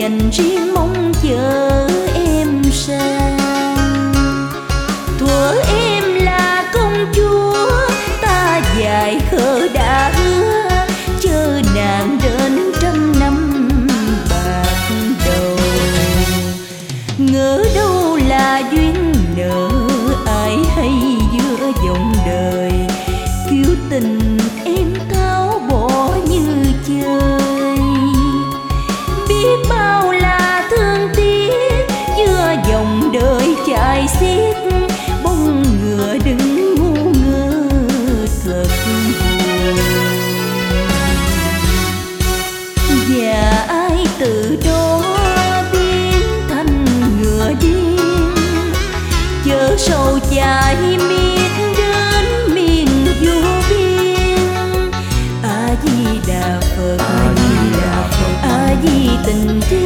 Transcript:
dành riêng mong chờ em sang. Thuở em là công chúa, ta dài khờ đã hứa, chờ nàng đến trăm năm bạc đầu. Ngỡ đâu là duyên nợ, ai hay giữa dòng đời, kiêu tình em tháo bỏ như chơi. Biết bao là thương tiếc, giữa dòng đời chạy xiết, bông ngựa đứng ngu ngơ thật buồn. Và ai từ đó biến thành ngựa điên, chở sầu chạy miết đến miền vô biên. A Di Đà Phật, A Di Đà Phật, A Di tình thương.